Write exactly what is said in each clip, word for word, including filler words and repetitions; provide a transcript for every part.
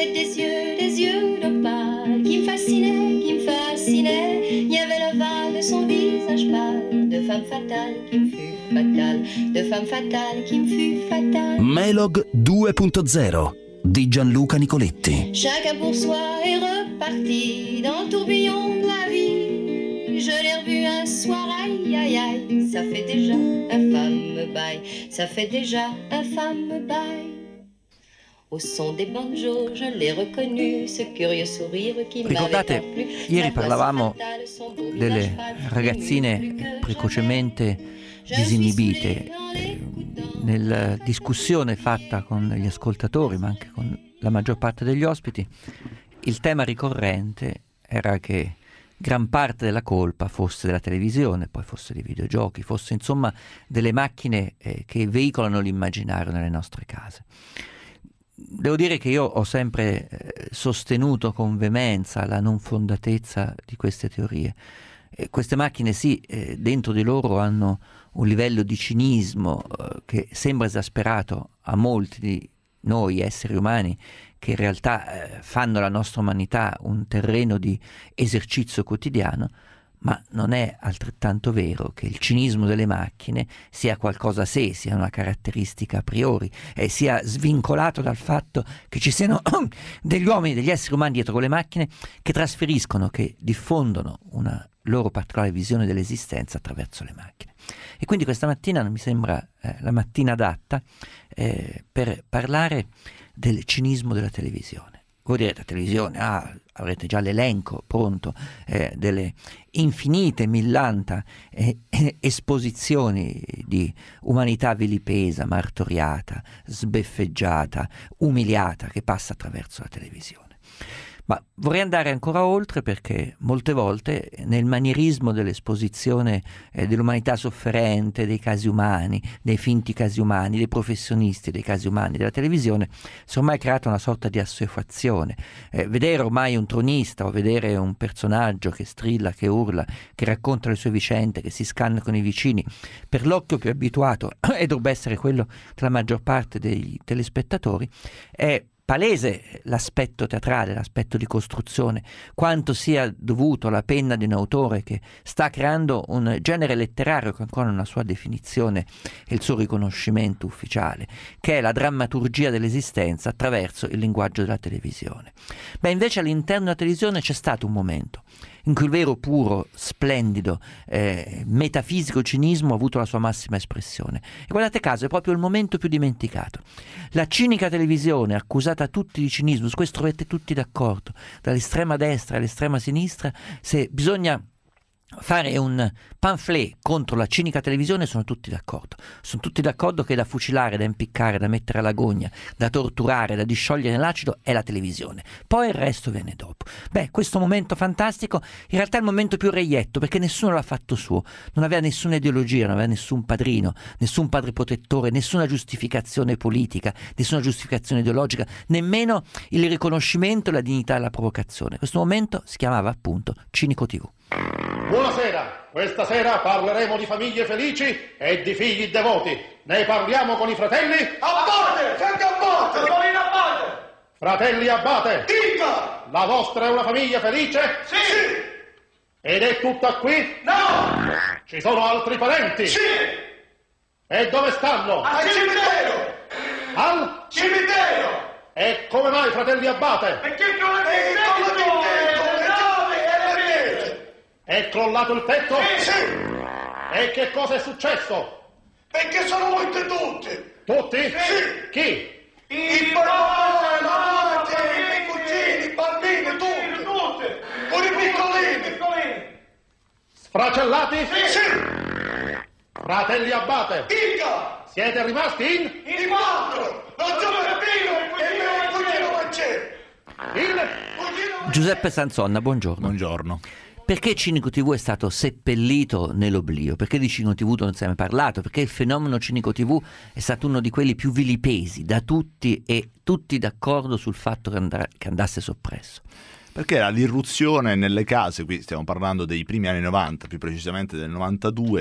avait des yeux, des yeux d'opale qui me fascinaient, qui me fascinaient. Il y avait l'ovale de son visage pâle, de femme fatale qui me fut fatale, de femme fatale qui me fut fatale. Melog due punto zero di Gianluca Nicoletti. Chacun pour soi est reparti dans le tourbillon de la vie. Je l'ai revu un soir, aïe aïe aïe, ça fait déjà un fameux bail, ça fait déjà un fameux bail. Au son des banjos, je l'ai reconnu, ce curieux sourire qui Ricordate, m'avait plu. ieri parlavamo delle ragazzine precocemente disinibite. Eh, nella discussione fatta con gli ascoltatori, ma anche con la maggior parte degli ospiti, il tema ricorrente era che gran parte della colpa fosse della televisione, poi fosse dei videogiochi, fosse insomma delle macchine eh, che veicolano l'immaginario nelle nostre case. Devo dire che io ho sempre eh, sostenuto con veemenza la non fondatezza di queste teorie. Eh, queste macchine sì, eh, dentro di loro hanno un livello di cinismo eh, che sembra esasperato a molti di noi esseri umani, che in realtà eh, fanno la nostra umanità un terreno di esercizio quotidiano, ma non è altrettanto vero che il cinismo delle macchine sia qualcosa a sé, sia una caratteristica a priori, e sia svincolato dal fatto che ci siano degli uomini, degli esseri umani dietro con le macchine che trasferiscono, che diffondono una loro particolare visione dell'esistenza attraverso le macchine. E quindi questa mattina non mi sembra eh, la mattina adatta eh, per parlare del cinismo della televisione. Voi direte, la televisione, ah, avrete già l'elenco pronto eh, delle infinite millanta eh, eh, esposizioni di umanità vilipesa, martoriata, sbeffeggiata, umiliata che passa attraverso la televisione. Ma vorrei andare ancora oltre, perché molte volte nel manierismo dell'esposizione eh, dell'umanità sofferente, dei casi umani, dei finti casi umani, dei professionisti dei casi umani della televisione, si è ormai creata una sorta di assuefazione. Eh, vedere ormai un tronista o vedere un personaggio che strilla, che urla, che racconta le sue vicende, che si scanna con i vicini, per l'occhio più abituato, e dovrebbe essere quello della maggior parte dei telespettatori, è palese l'aspetto teatrale, l'aspetto di costruzione, quanto sia dovuto alla penna di un autore che sta creando un genere letterario che ancora non ha una sua definizione e il suo riconoscimento ufficiale, che è la drammaturgia dell'esistenza attraverso il linguaggio della televisione. Beh, invece all'interno della televisione c'è stato un momento in cui il vero, puro, splendido, eh, metafisico cinismo ha avuto la sua massima espressione. E guardate caso, è proprio il momento più dimenticato. La cinica televisione, accusata tutti di cinismo, su questo trovate tutti d'accordo, dall'estrema destra all'estrema sinistra, se bisogna fare un pamphlet contro la cinica televisione sono tutti d'accordo. Sono tutti d'accordo che da fucilare, da impiccare, da mettere alla gogna, da torturare, da disciogliere nell'acido è la televisione. Poi il resto viene dopo. Beh, questo momento fantastico in realtà è il momento più reietto, perché nessuno l'ha fatto suo. Non aveva nessuna ideologia, non aveva nessun padrino, nessun padre protettore, nessuna giustificazione politica, nessuna giustificazione ideologica, nemmeno il riconoscimento e la dignità della provocazione. Questo momento si chiamava appunto Cinico tivù. Buonasera, questa sera parleremo di famiglie felici e di figli devoti. Ne parliamo con i fratelli? Abate! Senti Abate! Topolino Abate! Fratelli Abate! Dica! La vostra è una famiglia felice? Sì! Ed è tutta qui? No! Ci sono altri parenti? Sì! E dove stanno? Al cimitero! Al? Cimitero! E come mai, fratelli Abate? Perché non è il È crollato il tetto? Sì, sì! E che cosa è successo? Perché sono morti tutti! Tutti? Sì! Chi? I padroni, la madre, i cugini, i bambini, tutti! Tutti! Pure i piccolini! piccolini. Sfracellati? Sì, sì! Fratelli Abate! Dica! Siete rimasti in? In quattro! Lo zio Peppino e il cugino Mancè! Il? Giuseppe Sanzonna, buongiorno. Buongiorno. Perché Cinico tivù è stato seppellito nell'oblio? Perché di Cinico tivù non si è mai parlato? Perché il fenomeno Cinico tivù è stato uno di quelli più vilipesi da tutti e tutti d'accordo sul fatto che, andrà, che andasse soppresso? Perché era l'irruzione nelle case, qui stiamo parlando dei primi anni novanta, più precisamente del novantadue,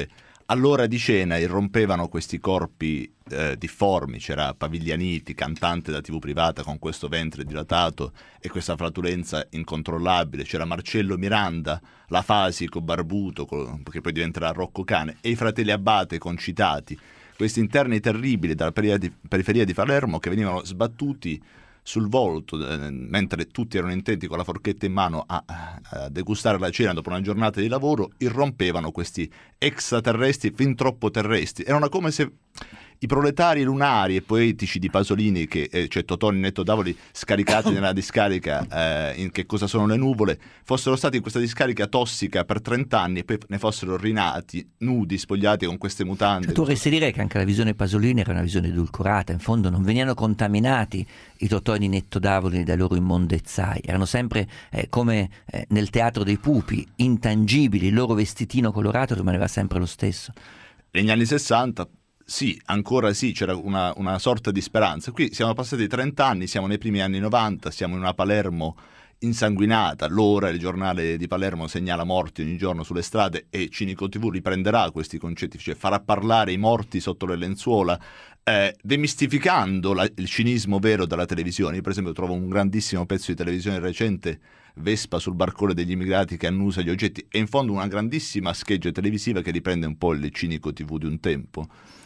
all'ora di cena irrompevano questi corpi eh, difformi, c'era Paviglianiti, cantante da tivù privata con questo ventre dilatato e questa flatulenza incontrollabile, c'era Marcello Miranda, l'afasico barbuto, che poi diventerà Rocco Cane, e i fratelli Abate concitati, questi interni terribili dalla periferia di, periferia di Palermo che venivano sbattuti sul volto, eh, mentre tutti erano intenti con la forchetta in mano a, a degustare la cena dopo una giornata di lavoro, irrompevano questi extraterrestri fin troppo terrestri. Erano come se i proletari lunari e poetici di Pasolini, che, eh, cioè Totò, Ninetto Davoli, scaricati nella discarica eh, in Che cosa sono le nuvole, fossero stati in questa discarica tossica per trent'anni e poi ne fossero rinati, nudi, spogliati con queste mutande. Cioè, tu vorresti dire che anche la visione Pasolini era una visione edulcorata, in fondo non venivano contaminati i Totò e Ninetto Davoli dai loro immondezzai, erano sempre eh, come eh, nel teatro dei pupi, intangibili, il loro vestitino colorato rimaneva sempre lo stesso. Negli anni sessanta sì, ancora sì, c'era una, una sorta di speranza. Qui siamo passati trenta anni, siamo nei primi anni novanta, siamo in una Palermo insanguinata. L'Ora, il giornale di Palermo, segnala morti ogni giorno sulle strade e Cinico tivù riprenderà questi concetti, cioè farà parlare i morti sotto le lenzuola, eh, demistificando la, il cinismo vero della televisione. Io per esempio trovo un grandissimo pezzo di televisione recente, Vespa sul barcone degli immigrati che annusa gli oggetti, e in fondo una grandissima scheggia televisiva che riprende un po' il Cinico tivù di un tempo.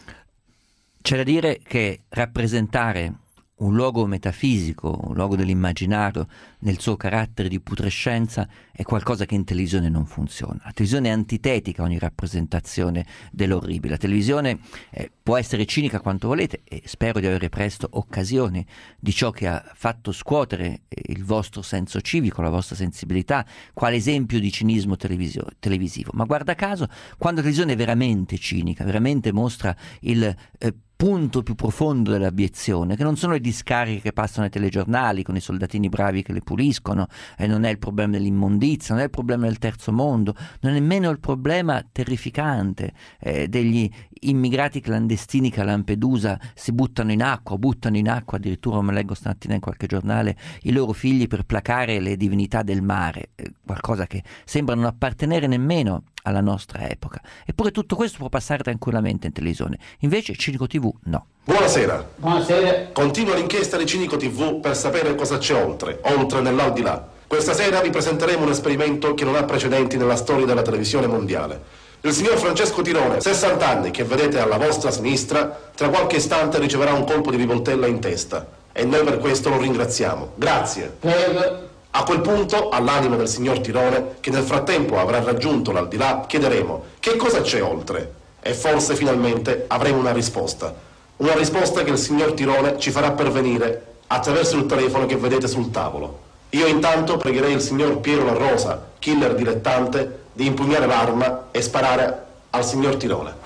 C'è da dire che rappresentare un luogo metafisico, un luogo dell'immaginario nel suo carattere di putrescenza è qualcosa che in televisione non funziona. La televisione è antitetica a ogni rappresentazione dell'orribile. La televisione eh, può essere cinica quanto volete, e spero di avere presto occasioni di ciò che ha fatto scuotere il vostro senso civico, la vostra sensibilità, quale esempio di cinismo televisio- televisivo. Ma guarda caso, quando la televisione è veramente cinica, veramente mostra il eh, punto più profondo dell'abiezione, che non sono le discariche che passano ai telegiornali con i soldatini bravi che le puliscono, e non è il problema dell'immondizia, non è il problema del terzo mondo, non è nemmeno il problema terrificante eh, degli immigrati clandestini che a Lampedusa si buttano in acqua, buttano in acqua addirittura, come leggo stamattina in qualche giornale, i loro figli per placare le divinità del mare, eh, qualcosa che sembra non appartenere nemmeno alla nostra epoca. Eppure tutto questo può passare tranquillamente in televisione, invece Cinico tivù no. Buonasera. Buonasera. Continua l'inchiesta di Cinico tivù per sapere cosa c'è oltre, oltre nell'aldilà. Questa sera vi presenteremo un esperimento che non ha precedenti nella storia della televisione mondiale. Il signor Francesco Tirone, sessanta anni, che vedete alla vostra sinistra, tra qualche istante riceverà un colpo di rivoltella in testa. E noi per questo lo ringraziamo. Grazie. Prego. A quel punto, all'anima del signor Tirone, che nel frattempo avrà raggiunto l'aldilà, chiederemo che cosa c'è oltre. E forse finalmente avremo una risposta. Una risposta che il signor Tirone ci farà pervenire attraverso il telefono che vedete sul tavolo. Io intanto pregherei il signor Piero La Rosa, killer dilettante, di impugnare l'arma e sparare al signor Tirone.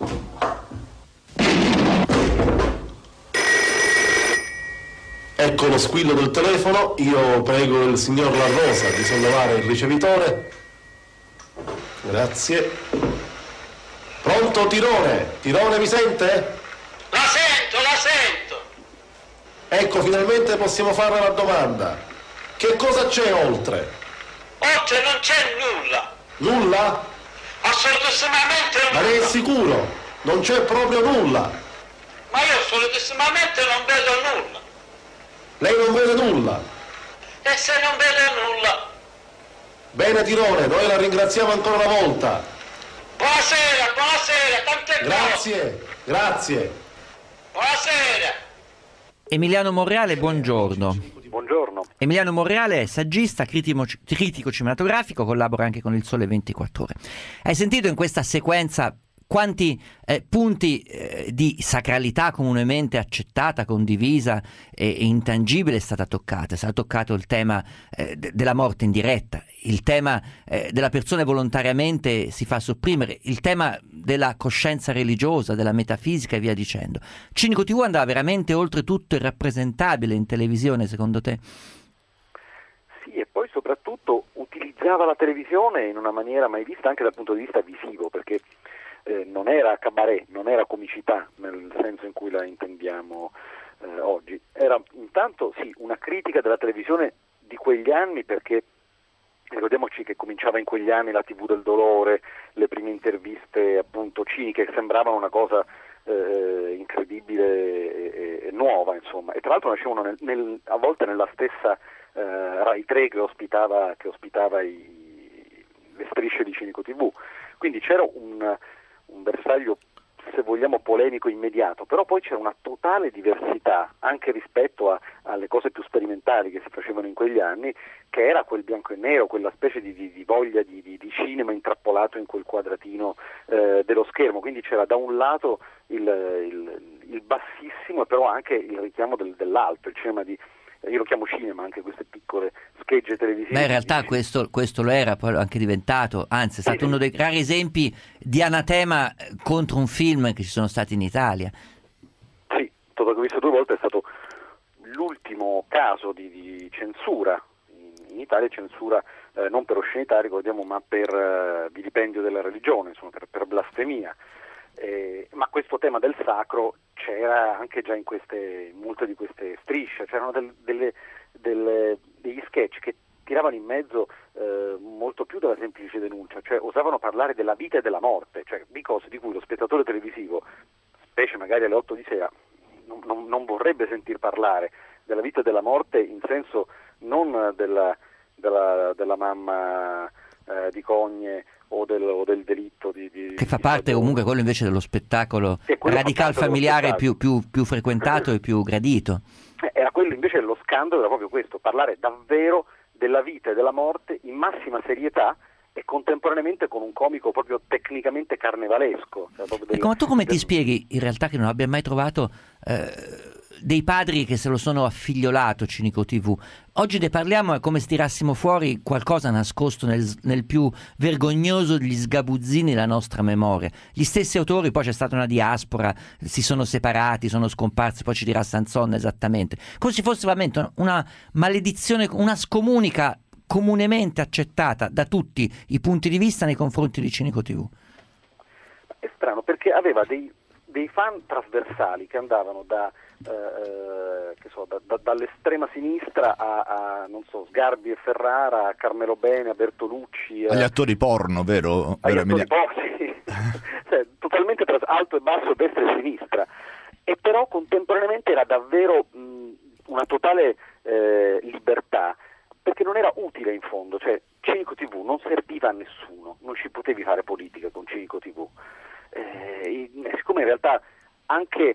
Ecco lo squillo del telefono. Io prego il signor La Rosa di sollevare il ricevitore. Grazie. Pronto Tirone? Tirone mi sente? La sento, la sento. Ecco, finalmente possiamo fare la domanda. Che cosa c'è oltre? Oltre non c'è nulla. Nulla? Assolutissimamente Ma nulla. ne è sicuro? Non c'è proprio nulla. Ma io assolutissimamente non vedo nulla. Lei non vede nulla? E se non vedo nulla? Bene Tirone, noi la ringraziamo ancora una volta. Buonasera, buonasera, tante Grazie, grazie. Buonasera. Emiliano Monreale, buongiorno. Buongiorno. Emiliano Monreale è saggista, critico, critico cinematografico, collabora anche con Il Sole ventiquattro Ore. Hai sentito in questa sequenza quanti eh, punti eh, di sacralità comunemente accettata, condivisa e, e intangibile è stata toccata? È stato toccato il tema eh, de- della morte in diretta, il tema eh, della persona volontariamente si fa sopprimere, il tema della coscienza religiosa, della metafisica e via dicendo. Cinico tivù andava veramente oltre tutto il rappresentabile in televisione, secondo te? Sì, e poi soprattutto utilizzava la televisione in una maniera mai vista anche dal punto di vista visivo, perché Eh, non era cabaret, non era comicità nel senso in cui la intendiamo eh, oggi, era intanto sì una critica della televisione di quegli anni, perché Ricordiamoci che cominciava in quegli anni la tivù del dolore, le prime interviste appunto ciniche che sembravano una cosa eh, incredibile e, e nuova, insomma, e tra l'altro nascevano nel, nel, a volte nella stessa eh, Rai tre che ospitava, che ospitava i, le strisce di Cinico tivù, quindi c'era un, un bersaglio, se vogliamo, polemico immediato, però poi c'era una totale diversità anche rispetto a, alle cose più sperimentali che si facevano in quegli anni, che era quel bianco e nero, quella specie di, di, di voglia di, di, di cinema intrappolato in quel quadratino eh, dello schermo, quindi c'era da un lato il, il, il bassissimo e però anche il richiamo del, dell'alto, il cinema di, io lo chiamo cinema, anche queste piccole schegge televisive. Ma in realtà questo, questo lo era, poi anche diventato, anzi è stato uno dei rari esempi di anatema contro un film che ci sono stati in Italia. Sì, Toto che ho visto due volte è stato l'ultimo caso di, di censura in Italia, censura eh, non per oscenità, ricordiamo, ma per eh, vilipendio della religione, insomma, per, per blasfemia. Eh, ma questo tema del sacro c'era anche già in queste molte di queste strisce, c'erano del, delle, delle, degli sketch che tiravano in mezzo eh, molto più della semplice denuncia, cioè osavano parlare della vita e della morte, cioè di cose di cui lo spettatore televisivo, specie magari alle otto di sera, non, non, non vorrebbe sentir parlare, della vita e della morte in senso non della, della, della mamma eh, di Cogne o del, o del delitto di, di che fa di parte Sodoma. Comunque quello invece dello spettacolo radical familiare più, più, più frequentato e più gradito. Era quello invece, lo scandalo era proprio questo, parlare davvero della vita e della morte in massima serietà e contemporaneamente con un comico proprio tecnicamente carnevalesco. Cioè proprio del, ecco, ma tu come del... ti spieghi in realtà che non abbia mai trovato eh, dei padri che se lo sono affigliolato Cinico tivù? Oggi ne parliamo, è come se tirassimo fuori qualcosa nascosto nel, nel più vergognoso degli sgabuzzini della nostra memoria. Gli stessi autori, poi c'è stata una diaspora, si sono separati, sono scomparsi, poi ci dirà Sanson esattamente, come se fosse veramente una maledizione, una scomunica comunemente accettata da tutti i punti di vista nei confronti di Cinico tivù. È strano perché aveva dei, dei fan trasversali che andavano da Eh, che so, da, da, dall'estrema sinistra a, a non so, Sgarbi e Ferrara, a Carmelo Bene, a Bertolucci, agli attori porno, vero? agli vero attori porno, sì. Cioè, totalmente tra alto e basso, destra e sinistra, e però contemporaneamente era davvero mh, una totale eh, libertà, perché non era utile in fondo, cioè Cinico tivù non serviva a nessuno, non ci potevi fare politica con Cinico tivù, eh, siccome in realtà anche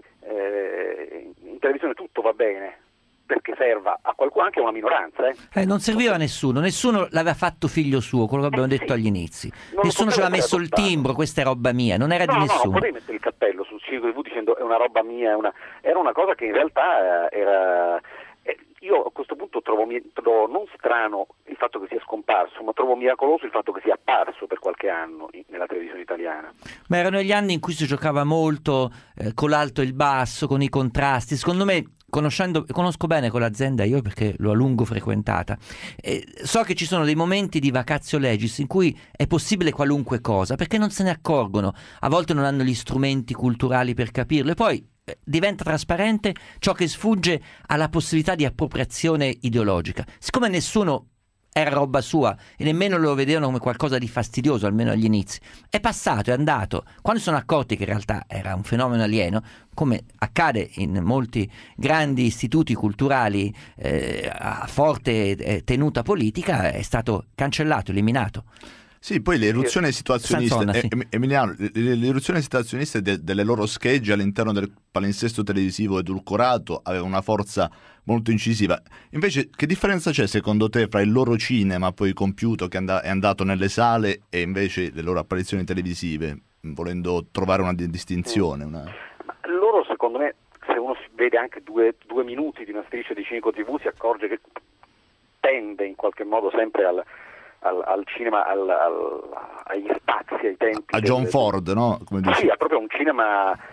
eh, in televisione tutto va bene perché serva a qualcuno, anche a una minoranza. Eh. Eh, non serviva a nessuno, nessuno l'aveva fatto figlio suo, quello che abbiamo eh, detto sì. agli inizi. Non Nessuno ci aveva messo adottato. il timbro, questa è roba mia, non era no, di no, nessuno. No, potevi mettere il cappello sul Cinico tivù dicendo è una roba mia, è una... era una cosa che in realtà era... Io a questo punto trovo, trovo non strano il fatto che sia scomparso, ma trovo miracoloso il fatto che sia apparso per qualche anno in, nella televisione italiana. Ma erano gli anni in cui si giocava molto eh, con l'alto e il basso, con i contrasti. Secondo me, conoscendo, conosco bene quell'azienda io perché l'ho a lungo frequentata, eh, so che ci sono dei momenti di vacatio legis in cui è possibile qualunque cosa, perché non se ne accorgono, a volte non hanno gli strumenti culturali per capirlo, e poi diventa trasparente ciò che sfugge alla possibilità di appropriazione ideologica. Siccome nessuno era roba sua e nemmeno lo vedevano come qualcosa di fastidioso, almeno agli inizi, è passato, è andato. Quando sono accorti che in realtà era un fenomeno alieno, come accade in molti grandi istituti culturali eh, a forte eh, tenuta politica, è stato cancellato, eliminato. Sì, poi le eruzioni situazioniste, Sanzona, sì. eh, Emiliano, le, le eruzioni situazioniste de, delle loro schegge all'interno del palinsesto televisivo edulcorato avevano una forza molto incisiva. Invece, che differenza c'è secondo te fra il loro cinema poi compiuto che and- è andato nelle sale e invece le loro apparizioni televisive, volendo trovare una di- distinzione? Una... Ma loro, secondo me, se uno si vede anche due, due minuti di una striscia di Cinico tivù, si accorge che tende in qualche modo sempre al Al, al cinema, al, al, agli spazi, ai tempi. A John del, Ford, no? Come dici? Sì, è proprio un cinema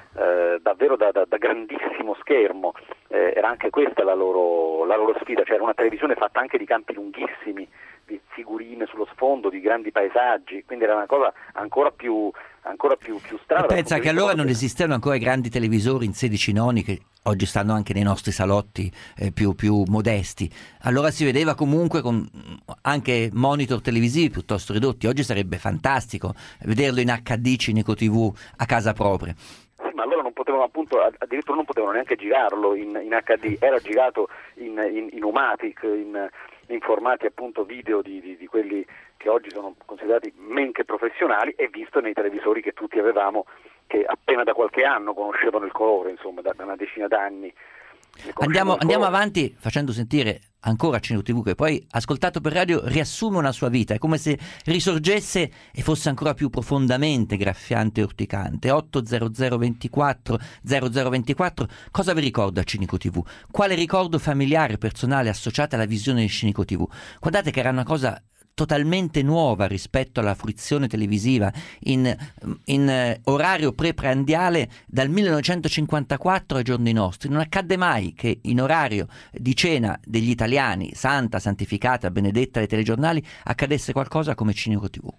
eh, davvero da, da, da grandissimo schermo, eh, era anche questa la loro, la loro sfida, cioè era una televisione fatta anche di campi lunghissimi, di figurine sullo sfondo, di grandi paesaggi, quindi era una cosa ancora più ancora più, più strana. Pensa che allora non esistevano ancora i grandi televisori in sedici noni che oggi stanno anche nei nostri salotti eh, più, più modesti. Allora si vedeva comunque con anche monitor televisivi piuttosto ridotti. Oggi sarebbe fantastico vederlo in acca di Cineco tivù a casa propria. Sì, ma allora non potevano appunto, addirittura non potevano neanche girarlo in, in acca di, era girato in, in, in Umatic, in, in formati appunto video di, di, di quelli che oggi sono considerati men che professionali, e visto nei televisori che tutti avevamo, che appena da qualche anno conoscevano il colore, insomma da, da una decina d'anni. Andiamo, andiamo avanti facendo sentire ancora Cineco tivù, che poi ascoltato per radio riassume una sua vita, è come se risorgesse e fosse ancora più profondamente graffiante e urticante. otto zero zero ventiquattro zero zero ventiquattro, cosa vi ricorda Cineco tivù? Quale ricordo familiare, personale associato alla visione di Cineco tivù? Guardate che era una cosa totalmente nuova rispetto alla fruizione televisiva in, in eh, orario preprandiale dal millenovecentocinquantaquattro ai giorni nostri. Non accadde mai che in orario di cena degli italiani, santa, santificata, benedetta dai telegiornali, accadesse qualcosa come Cineco tivù.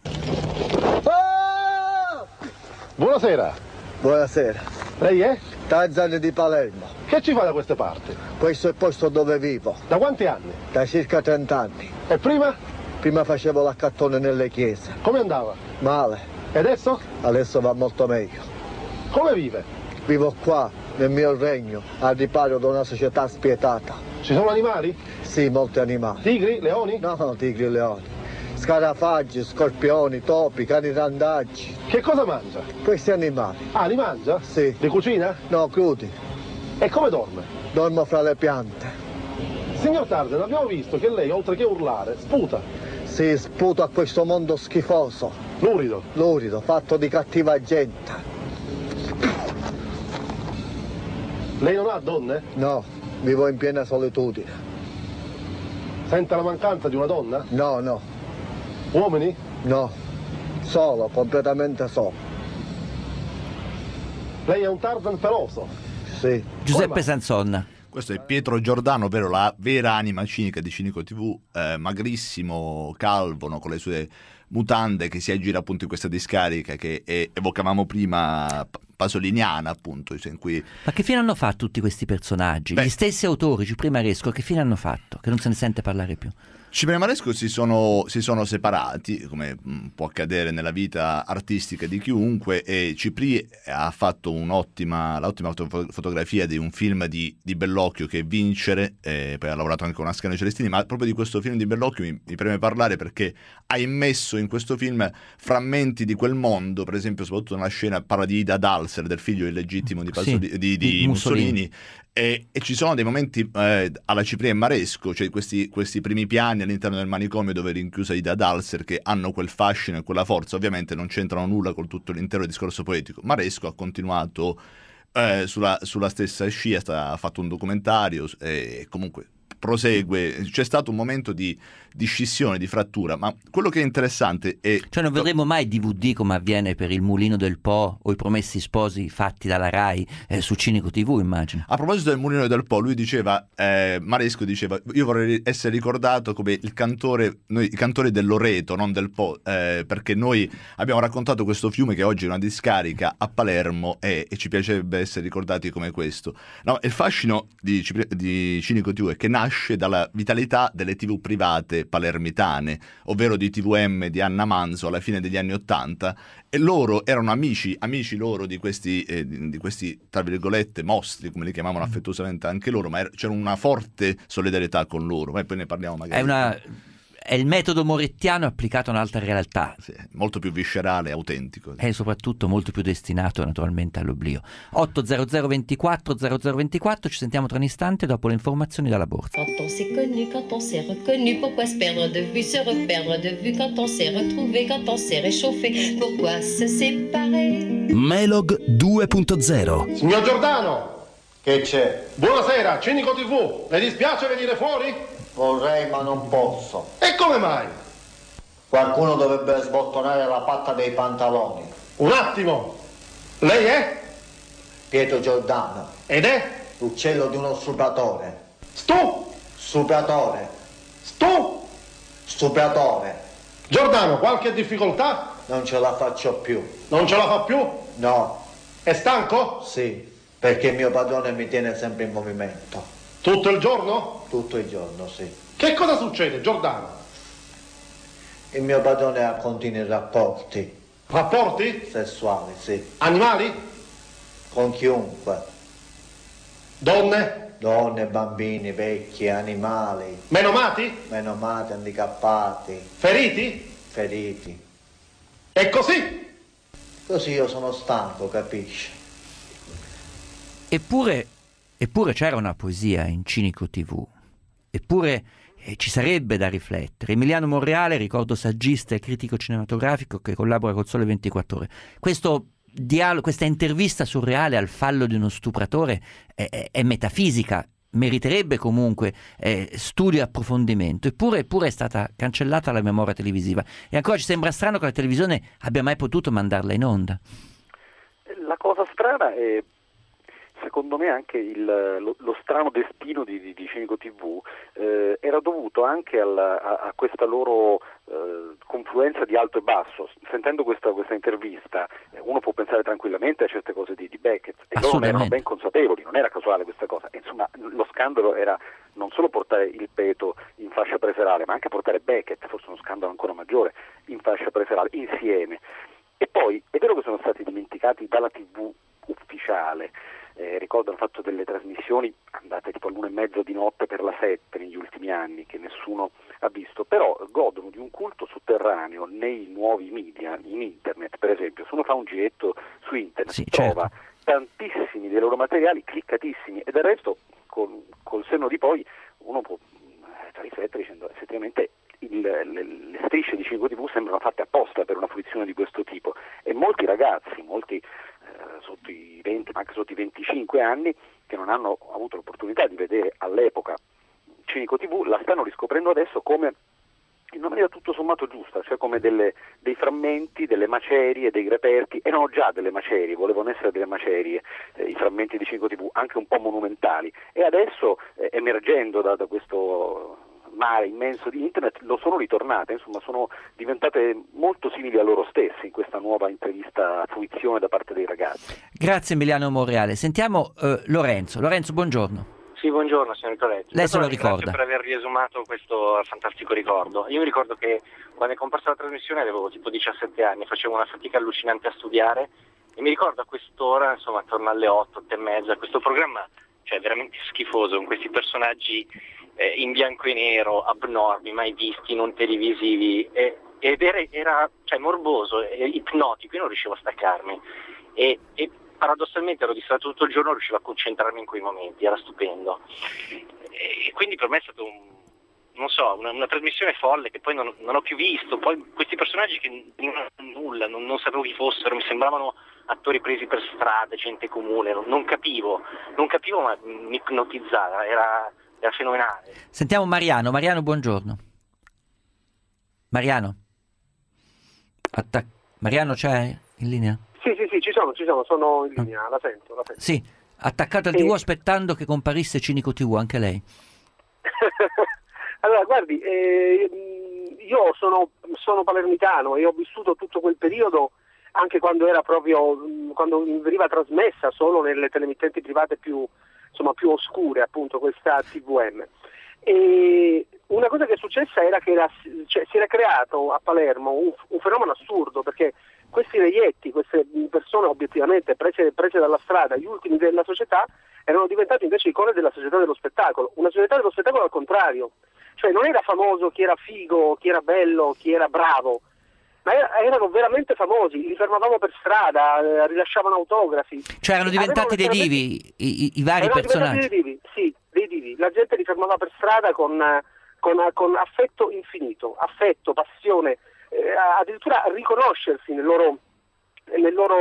Ah! Buonasera. Buonasera. Lei è? Tarzan di Palermo. Che ci fa da queste parti? Questo è il posto dove vivo. Da quanti anni? Da circa trenta anni. E prima? Prima facevo l'accattone nelle chiese. Come andava? Male. E adesso? Adesso va molto meglio. Come vive? Vivo qua, nel mio regno, al riparo da una società spietata. Ci sono animali? Sì, molti animali. Tigri, leoni? No, no, tigri e leoni. Scarafaggi, scorpioni, topi, cani randaggi. Che cosa mangia? Questi animali. Ah, li mangia? Sì. Li cucina? No, crudi. E come dorme? Dormo fra le piante. Signor Tarzan, abbiamo visto che lei, oltre che urlare, sputa. Sì, sputo a questo mondo schifoso. Lurido? Lurido, fatto di cattiva gente. Lei non ha donne? No, vivo in piena solitudine. Sente la mancanza di una donna? No, no. Uomini? No, solo, completamente solo. Lei è un Tarzan feroce? Sì. Giuseppe Sanson. Questo è Pietro Giordano, ovvero la vera anima cinica di Cineco tivù, eh, magrissimo, calvo, no, con le sue mutande, che si aggira appunto in questa discarica che è, evocavamo prima, pasoliniana appunto, in cui... Ma che fine hanno fatto tutti questi personaggi? Beh, gli stessi autori, Cipriano Maresco, che fine hanno fatto? Che non se ne sente parlare più. Cipriano Maresco si sono, si sono separati, come può accadere nella vita artistica di chiunque, e Cipri ha fatto un'ottima l'ottima fotografia di un film di, di Bellocchio che è Vincere, eh, poi ha lavorato anche con Ascanio Celestini, ma proprio di questo film di Bellocchio mi, mi preme parlare perché ha immesso in questo film frammenti di quel mondo, per esempio soprattutto nella scena parla di Ida Dalser, del figlio illegittimo di, Pasoli, sì, di, di, di Mussolini, Mussolini. E, e ci sono dei momenti eh, alla Cipriano Maresco, cioè questi, questi primi piani all'interno del manicomio dove è rinchiusa Ida Dalser, che hanno quel fascino e quella forza, ovviamente non c'entrano nulla con tutto l'intero discorso poetico. Maresco ha continuato eh, sulla, sulla stessa scia, sta, ha fatto un documentario e comunque prosegue. C'è stato un momento di, di scissione, di frattura, ma quello che è interessante è... Cioè non vedremo mai D V D come avviene per Il Mulino del Po o I Promessi Sposi fatti dalla Rai eh, su Cineco tivù, immagino. A proposito del Mulino del Po, lui diceva, eh, Maresco diceva, io vorrei essere ricordato come il cantore, noi, i cantori del Loreto, non del Po, eh, perché noi abbiamo raccontato questo fiume che oggi è una discarica a Palermo e, e ci piacerebbe essere ricordati come questo. No, il fascino di, di Cineco tivù è che nasce dalla vitalità delle tivù private palermitane, ovvero di T V M di Anna Manzo alla fine degli anni Ottanta, e loro erano amici, amici loro di questi, eh, di questi, tra virgolette, mostri, come li chiamavano affettuosamente anche loro, ma era, c'era una forte solidarietà con loro, ma poi ne parliamo magari. È una... È il metodo morettiano applicato a un'altra realtà. Sì, molto più viscerale, autentico. E soprattutto molto più destinato naturalmente all'oblio. otto zero zero ventiquattro zero zero ventiquattro, ci sentiamo tra un istante dopo le informazioni dalla borsa. Quand on s'est connu, quand on s'est reconnu, pourquoi se perdre de vue, se reperdre de vue, quand on s'est retrouvé, quand on s'est réchauffé, pourquoi se séparer? Melog due punto zero. Signor Giordano! Che c'è? Buonasera, Cineco tivù. Le dispiace venire fuori? Vorrei, ma non posso. E come mai? Qualcuno dovrebbe sbottonare la patta dei pantaloni. Un attimo! Lei è? Pietro Giordano. Ed è? L'uccello di uno stupratore. Stu? Stupratore. Stu? Stupratore. Giordano, qualche difficoltà? Non ce la faccio più. Non ce la fa più? No. È stanco? Sì, perché il mio padrone mi tiene sempre in movimento. Tutto il giorno? Tutto il giorno, sì. Che cosa succede, Giordano? Il mio padrone ha continui rapporti. Rapporti? Sessuali, sì. Animali? Con chiunque. Donne? Donne, bambini, vecchi, animali. Menomati? Menomati, handicappati. Feriti? Feriti. E così? Così io sono stanco, capisci? Eppure, eppure c'era una poesia in Cinico tivù. Eppure eh, ci sarebbe da riflettere. Emiliano Monreale, ricordo saggista e critico cinematografico che collabora col Sole ventiquattro Ore. Questo dialogo, questa intervista surreale al fallo di uno stupratore è, è, è metafisica, meriterebbe comunque eh, studio e approfondimento, eppure, eppure è stata cancellata la memoria televisiva e ancora ci sembra strano che la televisione abbia mai potuto mandarla in onda. La cosa strana è secondo me anche il, lo, lo strano destino di, di, di Cinico tivù eh, era dovuto anche alla, a, a questa loro eh, confluenza di alto e basso. Sentendo questa, questa intervista eh, uno può pensare tranquillamente a certe cose di, di Beckett e loro ne erano ben consapevoli, non era casuale questa cosa. Insomma, lo scandalo era non solo portare il Peto in fascia preserale, ma anche portare Beckett, forse uno scandalo ancora maggiore, in fascia preserale insieme. E poi è vero che sono stati dimenticati dalla tivù ufficiale. Eh, ricordo il fatto delle trasmissioni andate tipo all'una e mezza di notte per la sette negli ultimi anni che nessuno ha visto, però godono di un culto sotterraneo nei nuovi media, in internet per esempio. Se uno fa un giretto su internet sì, trova certo. tantissimi dei loro materiali cliccatissimi e del resto col, col senno di poi uno può eh, riflettere dicendo effettivamente il, le, le strisce di Cinico tivù sembrano fatte apposta per una fruizione di questo tipo e molti ragazzi, molti eh, sotto i venti ma anche sotto i venticinque anni che non hanno avuto l'opportunità di vedere all'epoca Cinico tivù la stanno riscoprendo adesso come in una maniera tutto sommato giusta, cioè come delle, dei frammenti, delle macerie, dei reperti, erano già delle macerie, volevano essere delle macerie, eh, i frammenti di Cinico tivù, anche un po' monumentali, e adesso eh, emergendo da, da questo mare immenso di internet lo sono ritornate, insomma sono diventate molto simili a loro stessi in questa nuova intervista fruizione da parte dei ragazzi. Grazie Emiliano Monreale. Sentiamo eh, Lorenzo. Lorenzo, buongiorno. Sì, buongiorno signor Coletti. Lei se lo ricorda. Grazie per aver riesumato questo fantastico ricordo. Io mi ricordo che quando è comparsa la trasmissione avevo tipo diciassette anni, facevo una fatica allucinante a studiare e mi ricordo a quest'ora, insomma attorno alle otto, otto e mezza, questo programma cioè veramente schifoso, con questi personaggi eh, in bianco e nero, abnormi, mai visti, non televisivi, e, ed era, era cioè, morboso, e ipnotico, io non riuscivo a staccarmi e, e paradossalmente ero distratto tutto il giorno, riuscivo a concentrarmi in quei momenti, era stupendo. E quindi per me è stato un, non so, una, una trasmissione folle che poi non, non ho più visto. Poi questi personaggi che non hanno nulla, non, non sapevo chi fossero, mi sembravano attori presi per strada, gente comune, non, non capivo, non capivo ma mi ipnotizzava, era, era fenomenale. Sentiamo Mariano. Mariano, buongiorno. Mariano? Attac- Mariano c'è in linea? Sì, sì, sì, ci sono, ci sono, sono in linea, la sento, la sento. Sì, attaccato al e... tivù aspettando che comparisse Cinico tivù, anche lei. Allora, guardi, eh, io sono, sono palermitano e ho vissuto tutto quel periodo anche quando era proprio, quando veniva trasmessa solo nelle telemittenti private più, insomma, più oscure, appunto, questa T V M. E una cosa che è successa era che era, cioè, si era creato a Palermo un, un fenomeno assurdo, perché questi reietti, queste persone obiettivamente prese, prese dalla strada, gli ultimi della società, erano diventati invece icone della società dello spettacolo. Una società dello spettacolo al contrario, cioè non era famoso chi era figo, chi era bello, chi era bravo, ma era, erano veramente famosi, li fermavamo per strada, eh, rilasciavano autografi. Cioè erano diventati dei divi, i, i, i vari erano personaggi. Dei divi, sì, dei divi. La gente li fermava per strada con, con, con affetto infinito, affetto, passione, eh, addirittura riconoscersi nel loro, nel loro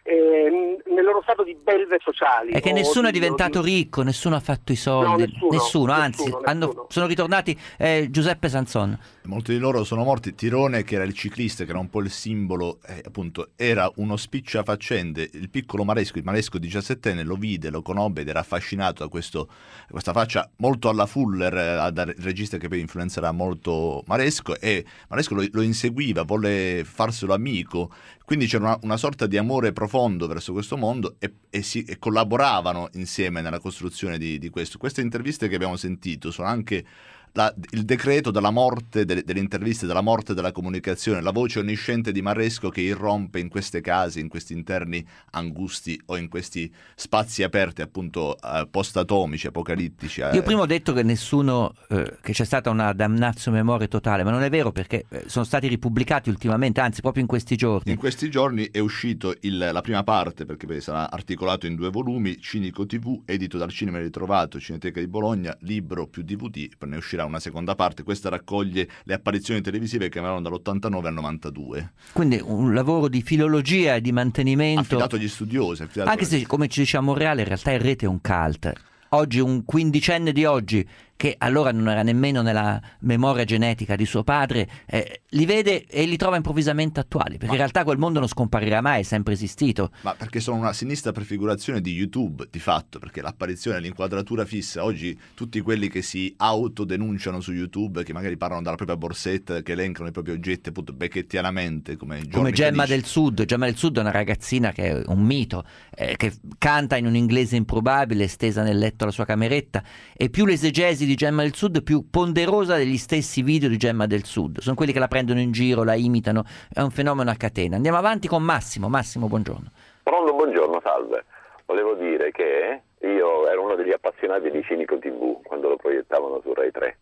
eh, nel loro stato di belve sociali. È che nessuno è diventato di... ricco, nessuno ha fatto i soldi, no, nessuno, nessuno, anzi nessuno, hanno, nessuno. sono ritornati eh, Giuseppe Sanson. Molti di loro sono morti. Tirone, che era il ciclista, che era un po' il simbolo, eh, appunto, era uno spicciafaccende. Il piccolo Maresco, il Maresco diciassettenne, lo vide, lo conobbe ed era affascinato da questo, questa faccia molto alla Fuller, eh, da regista che poi influenzerà molto Maresco, e Maresco lo, lo inseguiva, volle farselo amico. Quindi c'era una, una sorta di amore profondo verso questo mondo e, e, si, e collaboravano insieme nella costruzione di, di questo. Queste interviste che abbiamo sentito sono anche la, il decreto della morte delle, delle interviste, della morte della comunicazione, la voce onnisciente di Maresco che irrompe in queste case, in questi interni angusti o in questi spazi aperti appunto eh, post-atomici, apocalittici. Eh. Io prima ho detto che nessuno, eh, che c'è stata una damnatio memoria totale, ma non è vero, perché eh, sono stati ripubblicati ultimamente, anzi proprio in questi giorni. In questi giorni è uscito il, la prima parte, perché poi sarà articolato in due volumi, Cinico tivù, edito dal Cinema Ritrovato, Cineteca di Bologna, libro più D V D, poi ne uscirà una seconda parte. Questa raccoglie le apparizioni televisive che vanno dall'ottantanove al novantadue. Quindi un lavoro di filologia e di mantenimento affidato agli studiosi, affidato anche se, come ci dice a Monreale, in realtà il rete è un cult. Oggi un quindicenne di oggi, che allora non era nemmeno nella memoria genetica di suo padre, eh, li vede e li trova improvvisamente attuali, perché ma, in realtà quel mondo non scomparirà mai, è sempre esistito. Ma perché sono una sinistra prefigurazione di YouTube, di fatto, perché l'apparizione, l'inquadratura fissa, oggi tutti quelli che si autodenunciano su YouTube, che magari parlano dalla propria borsetta, che elencano i propri oggetti appunto becchettianamente, come come Gemma del Sud. Gemma del Sud è una ragazzina che è un mito, eh, che canta in un inglese improbabile, stesa nel letto alla sua cameretta, e più l'esegesi di Gemma del Sud, più ponderosa degli stessi video di Gemma del Sud. Sono quelli che la prendono in giro, la imitano, è un fenomeno a catena. Andiamo avanti con Massimo. Massimo, buongiorno. Pronto, buongiorno, salve. Volevo dire che io ero uno degli appassionati di Cinico tivù quando lo proiettavano su Rai tre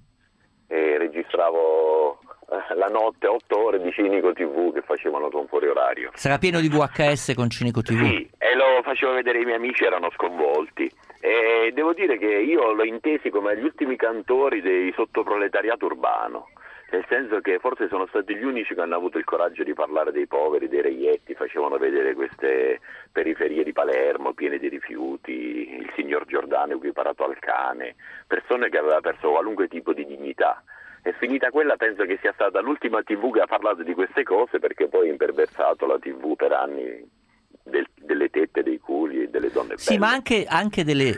e registravo eh, la notte otto ore di Cinico tivù che facevano con fuori orario. Sarà pieno di V H S con Cinico tivù? Sì, e lo facevo vedere ai miei amici, erano sconvolti. E devo dire che io l'ho intesi come gli ultimi cantori dei sottoproletariato urbano, nel senso che forse sono stati gli unici che hanno avuto il coraggio di parlare dei poveri, dei reietti, facevano vedere queste periferie di Palermo piene di rifiuti, il signor Giordano equiparato al cane, persone che avevano perso qualunque tipo di dignità. E finita quella penso che sia stata l'ultima tivù che ha parlato di queste cose, perché poi ha imperversato la tivù per anni del, delle tette, dei culi e delle donne belle. Sì, ma anche, anche delle,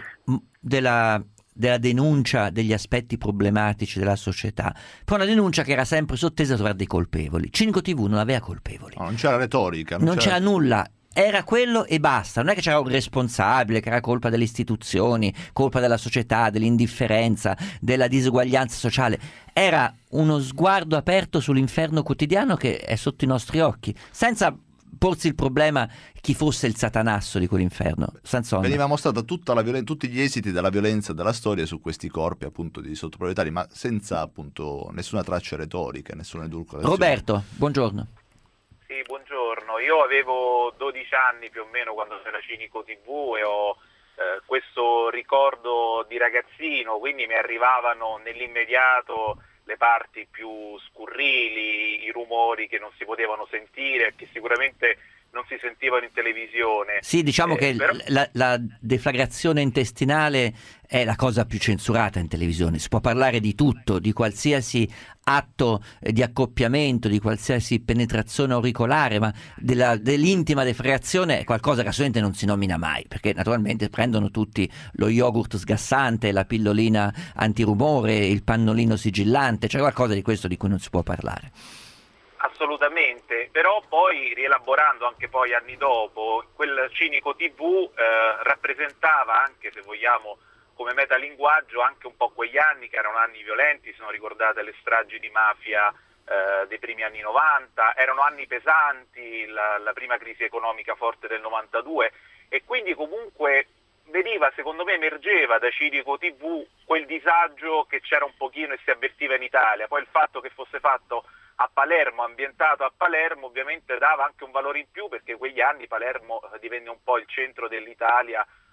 della, della denuncia degli aspetti problematici della società. Poi una denuncia che era sempre sottesa a trovare dei colpevoli. Cinico tivù non aveva colpevoli. No, non c'era retorica. Non, non c'era... c'era nulla. Era quello e basta, non è che c'era un responsabile, che era colpa delle istituzioni, colpa della società, dell'indifferenza, della disuguaglianza sociale. Era uno sguardo aperto sull'inferno quotidiano che è sotto i nostri occhi, senza porsi il problema chi fosse il satanasso di quell'inferno. Sanson. Veniva mostrata tutta la violen- tutti gli esiti della violenza della storia su questi corpi appunto di sottoproletari, ma senza appunto nessuna traccia retorica, nessuna edulcorazione. Roberto, buongiorno. Sì, buongiorno. Io avevo dodici anni più o meno quando c'era Cinico tivù e ho eh, questo ricordo di ragazzino, quindi mi arrivavano nell'immediato le parti più scurrili, i rumori che non si potevano sentire, che sicuramente non si sentivano in televisione. Sì, diciamo eh, che però... la, la deflagrazione intestinale è la cosa più censurata in televisione. Si può parlare di tutto, di qualsiasi atto di accoppiamento, di qualsiasi penetrazione auricolare, ma della, dell'intima deflagrazione è qualcosa che assolutamente non si nomina mai, perché naturalmente prendono tutti lo yogurt sgassante, la pillolina antirumore, il pannolino sigillante, c'è qualcosa di questo di cui non si può parlare. Assolutamente, però poi rielaborando anche poi anni dopo, quel Cinico tivù eh, rappresentava anche, se vogliamo, come metalinguaggio anche un po' quegli anni che erano anni violenti, sono ricordate le stragi di mafia eh, dei primi anni novanta, erano anni pesanti, la, la prima crisi economica forte del novantadue, e quindi comunque veniva, secondo me emergeva da Cinico tivù quel disagio che c'era un pochino e si avvertiva in Italia. Poi il fatto che fosse fatto a Palermo, ambientato a Palermo, ovviamente dava anche un valore in più, perché quegli anni Palermo divenne un po' il centro dell'Italia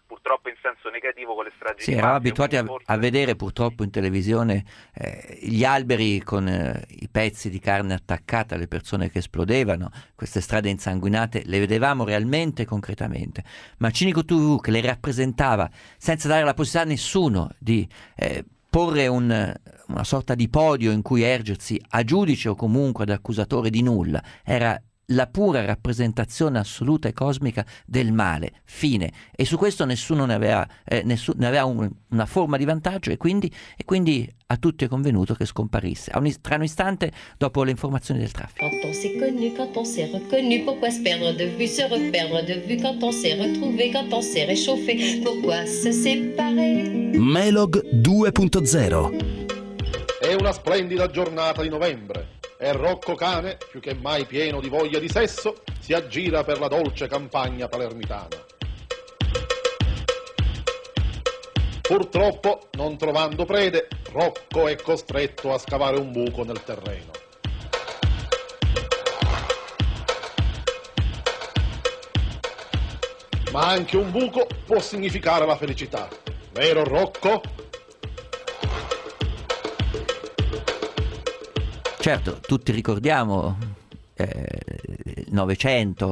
purtroppo in senso negativo con le stragi Sì, di eravamo mafia, abituati a, quindi a vedere purtroppo in televisione eh, gli alberi con eh, i pezzi di carne attaccata, le persone che esplodevano, queste strade insanguinate, le vedevamo realmente concretamente. Ma Cinico tivù, che le rappresentava senza dare la possibilità a nessuno di eh, porre un, una sorta di podio in cui ergersi a giudice o comunque ad accusatore di nulla, era la pura rappresentazione assoluta e cosmica del male, fine, e su questo nessuno ne aveva, eh, nessuno ne aveva un, una forma di vantaggio, e quindi, e quindi a tutti è convenuto che scomparisse a un, tra un istante dopo le informazioni del traffico. Quand on s'est connu, quand on s'est reconnu, pourquoi se perdre de vue, se reperdre de vue, quand on s'est retrouvé, quand on s'est réchauffé, pourquoi se séparer? Melog due punto zero. È una splendida giornata di novembre e Rocco Cane, più che mai pieno di voglia di sesso, si aggira per la dolce campagna palermitana. Purtroppo, non trovando prede, Rocco è costretto a scavare un buco nel terreno. Ma anche un buco può significare la felicità. Vero, Rocco? Certo, tutti ricordiamo eh, il Novecento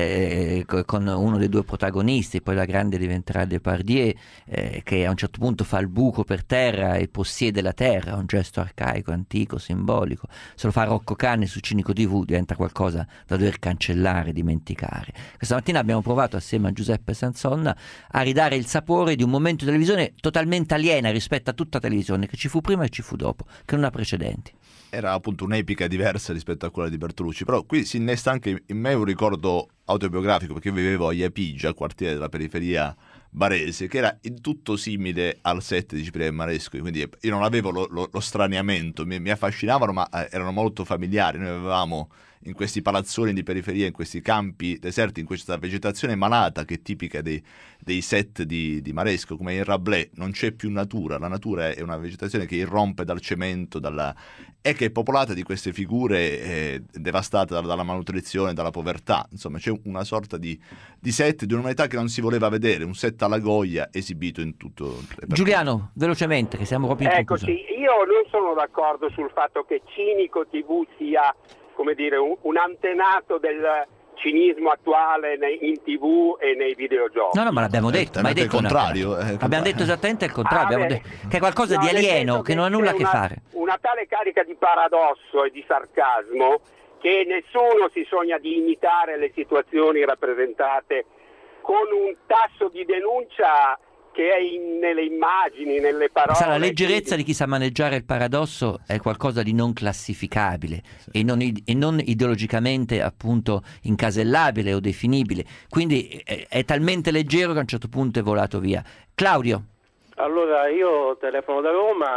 eh, con uno dei due protagonisti, poi la grande diventerà Depardieu, eh, che a un certo punto fa il buco per terra e possiede la terra, un gesto arcaico, antico, simbolico. Se lo fa Rocco Cane su Cinico tivù diventa qualcosa da dover cancellare, dimenticare. Questa mattina abbiamo provato assieme a Giuseppe Sansonna a ridare il sapore di un momento di televisione totalmente aliena rispetto a tutta la televisione che ci fu prima e ci fu dopo, che non ha precedenti. Era appunto un'epica diversa rispetto a quella di Bertolucci, però qui si innesta anche in me un ricordo autobiografico, perché io vivevo a Iapigia, quartiere della periferia barese, che era in tutto simile al set di Cipriano Maresco, quindi io non avevo lo, lo, lo straniamento, mi, mi affascinavano, ma erano molto familiari. Noi avevamo in questi palazzoni di periferia, in questi campi deserti, in questa vegetazione malata che è tipica dei, dei set di, di Maresco, come in Rabelais, non c'è più natura, la natura è una vegetazione che irrompe dal cemento, dalla... e che è popolata di queste figure eh, devastate dalla, dalla malnutrizione, dalla povertà. Insomma, c'è una sorta di, di set di un'umanità che non si voleva vedere, un set alla Goya esibito in tutto. Giuliano, velocemente, che siamo proprio in Eccoci, conclusione. io non sono d'accordo sul fatto che Cinico tivù sia, come dire, un, un antenato del cinismo attuale nei, in tivù e nei videogiochi. No, no, ma l'abbiamo detto, ma hai detto il contrario. una... abbiamo detto esattamente il contrario, Ah, abbiamo beh, detto che è qualcosa no, di nel alieno, senso che non ha nulla a c'è che una, fare. Una tale carica di paradosso e di sarcasmo che nessuno si sogna di imitare le situazioni rappresentate con un tasso di denuncia che è in, nelle immagini, nelle parole. Sa, la leggerezza di chi sa maneggiare il paradosso è qualcosa di non classificabile e non, e non ideologicamente appunto incasellabile o definibile, quindi è, è talmente leggero che a un certo punto è volato via. Claudio. Allora, io telefono da Roma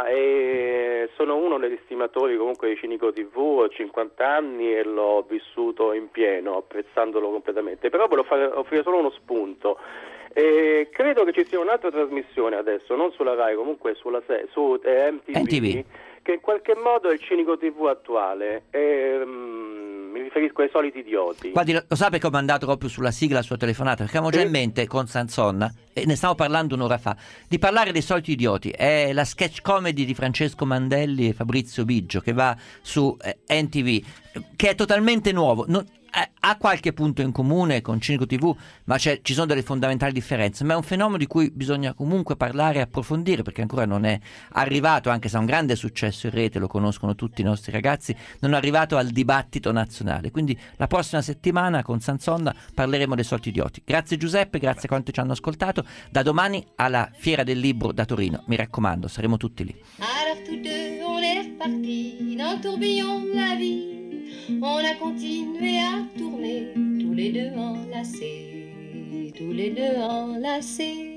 e sono uno degli stimatori comunque di Cinico tivù, ho cinquanta anni e l'ho vissuto in pieno, apprezzandolo completamente, però volevo fare, offrire solo uno spunto. E credo che ci sia un'altra trasmissione adesso, non sulla Rai, comunque sulla se- su eh, M T V, M T V, che in qualche modo è il Cinico tivù attuale. E, um, mi riferisco ai soliti idioti. Guardi, lo sa perché ho mandato proprio sulla sigla la sua telefonata? Perché avevamo già in mente con Sansonna, e ne stavo parlando un'ora fa, di parlare dei soliti idioti. È la sketch comedy di Francesco Mandelli e Fabrizio Biggio che va su eh, M T V, che è totalmente nuovo. Non, ha qualche punto in comune con Cinico tivù, ma c'è, ci sono delle fondamentali differenze, ma è un fenomeno di cui bisogna comunque parlare e approfondire, perché ancora non è arrivato, anche se ha un grande successo in rete, lo conoscono tutti i nostri ragazzi, non è arrivato al dibattito nazionale. Quindi la prossima settimana con Sansonna parleremo dei soliti idioti. Grazie Giuseppe, grazie a quanti ci hanno ascoltato. Da domani alla Fiera del Libro da Torino, mi raccomando, saremo tutti lì. Alors tous deux, on est repartis dans le tourbillon de la vie. On a continué à tourner, tous les deux enlacés, tous les deux enlacés.